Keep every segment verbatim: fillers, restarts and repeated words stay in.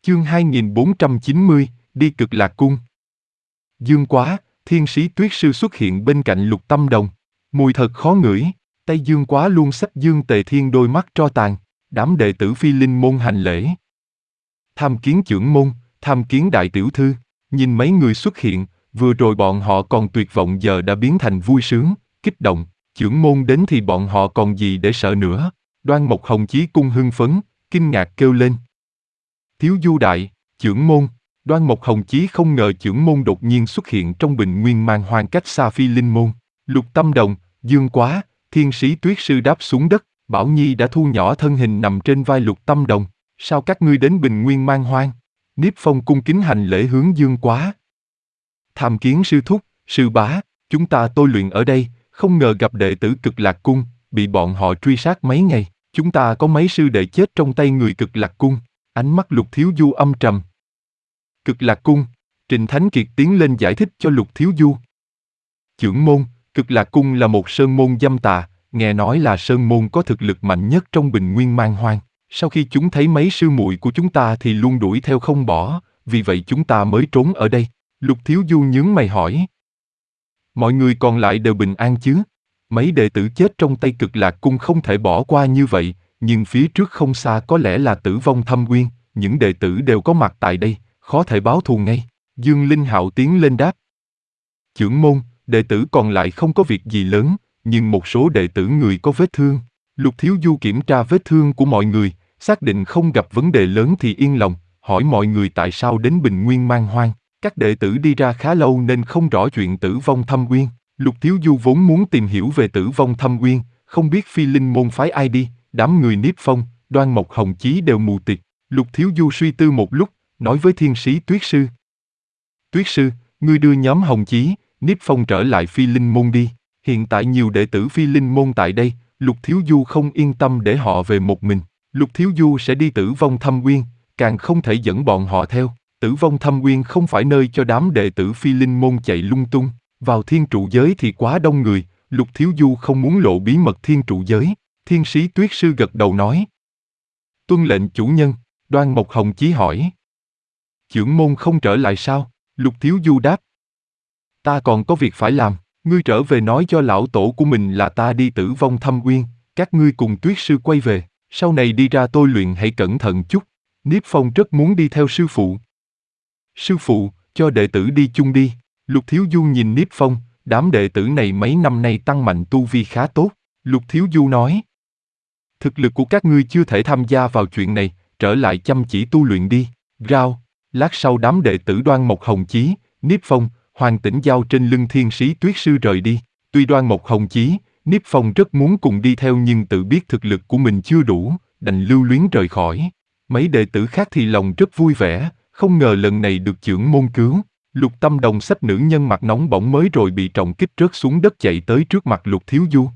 Chương hai nghìn bốn trăm chín mươi, đi Cực Lạc Cung. Dương Quá, thiên sĩ tuyết sư xuất hiện bên cạnh Lục Tâm Đồng. Mùi thật khó ngửi, tay Dương Quá luôn xách Dương Tề Thiên đôi mắt tro tàn. Đám đệ tử Phi Linh môn hành lễ. Tham kiến trưởng môn, tham kiến đại tiểu thư. Nhìn mấy người xuất hiện, vừa rồi bọn họ còn tuyệt vọng giờ đã biến thành vui sướng, kích động. Trưởng môn đến thì bọn họ còn gì để sợ nữa. Đoan Mộc Hồng Chí cung hưng phấn, kinh ngạc kêu lên. Thiếu Du đại, trưởng môn. Đoan Mộc Hồng Chí không ngờ trưởng môn đột nhiên xuất hiện trong bình nguyên mang hoang cách xa Phi Linh môn. Lục Tâm Đồng, Dương Quá, thiên sĩ tuyết sư đáp xuống đất. Bảo Nhi đã thu nhỏ thân hình nằm trên vai Lục Tâm Đồng. Sao các ngươi đến bình nguyên mang hoang? Niếp Phong cung kính hành lễ hướng Dương Quá. Tham kiến sư thúc, sư bá, chúng ta tôi luyện ở đây, không ngờ gặp đệ tử Cực Lạc cung, bị bọn họ truy sát mấy ngày. Chúng ta có mấy sư đệ chết trong tay người Cực Lạc cung. Ánh mắt Lục Thiếu Du âm trầm. Cực Lạc cung, Trịnh Thánh Kiệt tiến lên giải thích cho Lục Thiếu Du. Trưởng môn, Cực Lạc cung là một sơn môn dâm tà, nghe nói là sơn môn có thực lực mạnh nhất trong bình nguyên man hoang. Sau khi chúng thấy mấy sư muội của chúng ta thì luôn đuổi theo không bỏ, vì vậy chúng ta mới trốn ở đây. Lục Thiếu Du nhướng mày hỏi. Mọi người còn lại đều bình an chứ? Mấy đệ tử chết trong tay Cực Lạc cung không thể bỏ qua như vậy, nhưng phía trước không xa có lẽ là Tử Vong Thâm Uyên, những đệ tử đều có mặt tại đây, khó thể báo thù ngay. Dương Linh Hạo tiến lên đáp. Trưởng môn, đệ tử còn lại không có việc gì lớn, nhưng một số đệ tử người có vết thương. Lục Thiếu Du kiểm tra vết thương của mọi người, xác định không gặp vấn đề lớn thì yên lòng, hỏi mọi người tại sao đến bình nguyên man hoang. Các đệ tử đi ra khá lâu nên không rõ chuyện Tử Vong Thâm Uyên. Lục Thiếu Du vốn muốn tìm hiểu về Tử Vong Thâm Uyên, không biết Phi Linh môn phái ai đi, đám người Niếp Phong, Đoan Mộc Hồng Chí đều mù tịt. Lục Thiếu Du suy tư một lúc, nói với thiên sĩ Tuyết sư. Tuyết sư, ngươi đưa nhóm Hồng Chí, Niếp Phong trở lại Phi Linh môn đi. Hiện tại nhiều đệ tử Phi Linh môn tại đây, Lục Thiếu Du không yên tâm để họ về một mình. Lục Thiếu Du sẽ đi Tử Vong Thâm Uyên, càng không thể dẫn bọn họ theo. Tử Vong Thâm Uyên không phải nơi cho đám đệ tử Phi Linh môn chạy lung tung. Vào thiên trụ giới thì quá đông người, Lục Thiếu Du không muốn lộ bí mật thiên trụ giới. Thiên sĩ Tuyết sư gật đầu nói. Tuân lệnh chủ nhân. Đoan Mộc Hồng Chí hỏi. Trưởng môn không trở lại sao? Lục Thiếu Du đáp. Ta còn có việc phải làm, ngươi trở về nói cho lão tổ của mình là ta đi Tử Vong Thâm Uyên, các ngươi cùng Tuyết sư quay về, sau này đi ra tôi luyện hãy cẩn thận chút. Niếp Phong rất muốn đi theo sư phụ. Sư phụ, cho đệ tử đi chung đi. Lục Thiếu Du nhìn Niếp Phong, đám đệ tử này mấy năm nay tăng mạnh tu vi khá tốt. Lục Thiếu Du nói. Thực lực của các ngươi chưa thể tham gia vào chuyện này, trở lại chăm chỉ tu luyện đi. Rao, lát sau đám đệ tử Đoan Mộc Hồng Chí, Niếp Phong, Hoàng Tĩnh Giao trên lưng thiên sĩ Tuyết sư rời đi. Tuy Đoan Mộc Hồng Chí, Niếp Phong rất muốn cùng đi theo nhưng tự biết thực lực của mình chưa đủ, đành lưu luyến rời khỏi. Mấy đệ tử khác thì lòng rất vui vẻ, không ngờ lần này được trưởng môn cứu. Lục Tâm Đồng xách nữ nhân mặt nóng bỏng mới rồi bị trọng kích rớt xuống đất chạy tới trước mặt Lục Thiếu Du.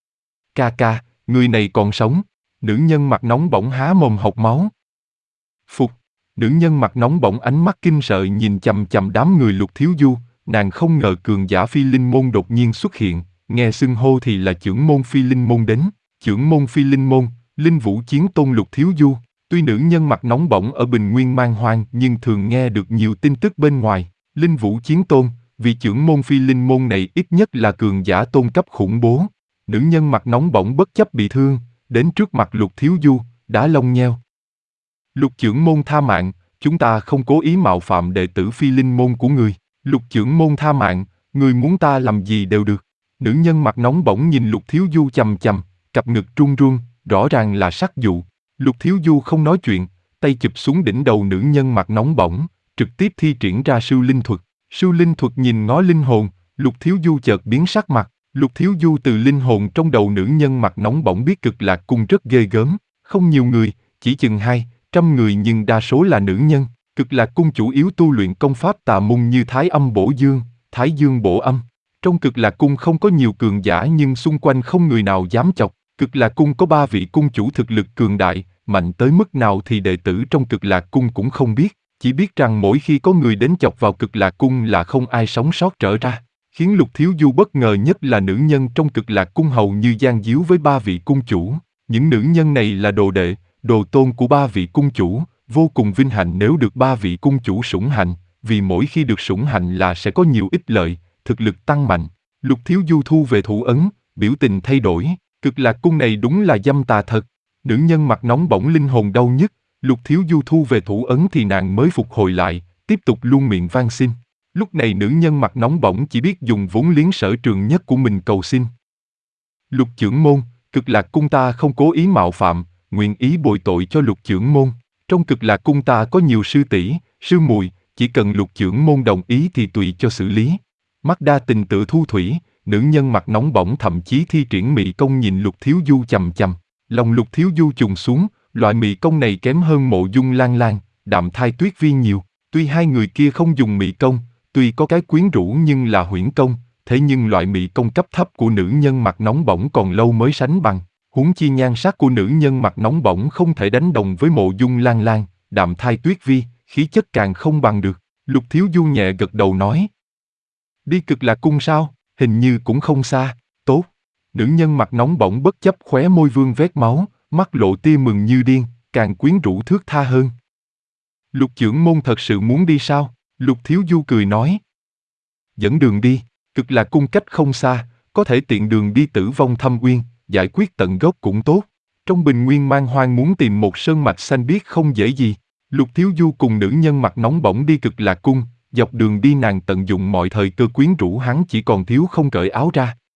Ca ca, người này còn sống. Nữ nhân mặt nóng bỏng há mồm hộc máu. Phục, nữ nhân mặt nóng bỏng ánh mắt kinh sợ nhìn chằm chằm đám người Lục Thiếu Du, nàng không ngờ cường giả Phi Linh môn đột nhiên xuất hiện, nghe xưng hô thì là trưởng môn Phi Linh môn đến. Trưởng môn Phi Linh môn, Linh Vũ Chiến Tôn Lục Thiếu Du. Tuy nữ nhân mặt nóng bỏng ở bình nguyên man hoang nhưng thường nghe được nhiều tin tức bên ngoài. Linh Vũ Chiến Tôn, vị trưởng môn Phi Linh môn này ít nhất là cường giả tôn cấp khủng bố. Nữ nhân mặt nóng bỏng bất chấp bị thương, đến trước mặt Lục Thiếu Du, đá lông nheo. Lục trưởng môn tha mạng, chúng ta không cố ý mạo phạm đệ tử Phi Linh môn của người. Lục trưởng môn tha mạng, người muốn ta làm gì đều được. Nữ nhân mặt nóng bỏng nhìn Lục Thiếu Du chằm chằm, cặp ngực run run, rõ ràng là sắc dụ. Lục Thiếu Du không nói chuyện, tay chụp xuống đỉnh đầu nữ nhân mặt nóng bỏng, trực tiếp thi triển ra Sưu Linh thuật. Sưu Linh thuật nhìn ngó linh hồn, Lục Thiếu Du chợt biến sắc mặt. Lục Thiếu Du từ linh hồn trong đầu nữ nhân mặt nóng bỏng biết Cực Lạc cung rất ghê gớm, không nhiều người, chỉ chừng hai trăm người nhưng đa số là nữ nhân. Cực Lạc cung chủ yếu tu luyện công pháp tà môn như Thái Âm Bổ Dương, Thái Dương Bổ Âm. Trong Cực Lạc cung không có nhiều cường giả nhưng xung quanh không người nào dám chọc. Cực Lạc cung có ba vị cung chủ thực lực cường đại, mạnh tới mức nào thì đệ tử trong Cực Lạc cung cũng không biết, chỉ biết rằng mỗi khi có người đến chọc vào Cực Lạc cung là không ai sống sót trở ra. Khiến Lục Thiếu Du bất ngờ nhất là nữ nhân trong Cực Lạc cung hầu như gian díu với ba vị cung chủ. Những nữ nhân này là đồ đệ, đồ tôn của ba vị cung chủ, vô cùng vinh hạnh nếu được ba vị cung chủ sủng hạnh, vì mỗi khi được sủng hạnh là sẽ có nhiều ích lợi, thực lực tăng mạnh. Lục Thiếu Du thu về thủ ấn, biểu tình thay đổi, Cực Lạc Cung này đúng là dâm tà thật. Nữ nhân mặt nóng bỏng linh hồn đau nhức, Lục Thiếu Du thu về thủ ấn thì nàng mới phục hồi lại, tiếp tục luôn miệng van xin. Lúc này nữ nhân mặt nóng bỏng chỉ biết dùng vốn liếng sở trường nhất của mình cầu xin. Lục trưởng môn, Cực Lạc Cung ta không cố ý mạo phạm, nguyện ý bồi tội cho Lục trưởng môn. Trong Cực Lạc Cung ta có nhiều sư tỷ, sư muội, chỉ cần Lục trưởng môn đồng ý thì tùy cho xử lý. Mắt đa tình tự thu thủy, nữ nhân mặt nóng bỏng thậm chí thi triển mị công nhìn Lục Thiếu Du chằm chằm. Lòng Lục Thiếu Du trùng xuống, loại mị công này kém hơn Mộ Dung Lan Lan, Đạm Thai Tuyết Vi nhiều. Tuy hai người kia không dùng mị công, tuy có cái quyến rũ nhưng là huyễn công, thế nhưng loại mị công cấp thấp của nữ nhân mặt nóng bỏng còn lâu mới sánh bằng. Huống chi nhan sắc của nữ nhân mặt nóng bỏng không thể đánh đồng với Mộ Dung Lan Lan, Đạm Thai Tuyết Vi, khí chất càng không bằng được. Lục Thiếu Du nhẹ gật đầu nói. Đi Cực Lạc Cung sao? Hình như cũng không xa. Tốt. Nữ nhân mặt nóng bỏng bất chấp khóe môi vương vết máu, mắt lộ tia mừng như điên, càng quyến rũ thướt tha hơn. Lục trưởng môn thật sự muốn đi sao? Lục Thiếu Du cười nói. Dẫn đường đi, Cực Lạc Cung cách không xa, có thể tiện đường đi Tử Vong Thâm Uyên, giải quyết tận gốc cũng tốt. Trong bình nguyên man hoang muốn tìm một sơn mạch xanh biếc không dễ gì. Lục Thiếu Du cùng nữ nhân mặt nóng bỏng đi Cực Lạc Cung, dọc đường đi nàng tận dụng mọi thời cơ quyến rũ hắn chỉ còn thiếu không cởi áo ra.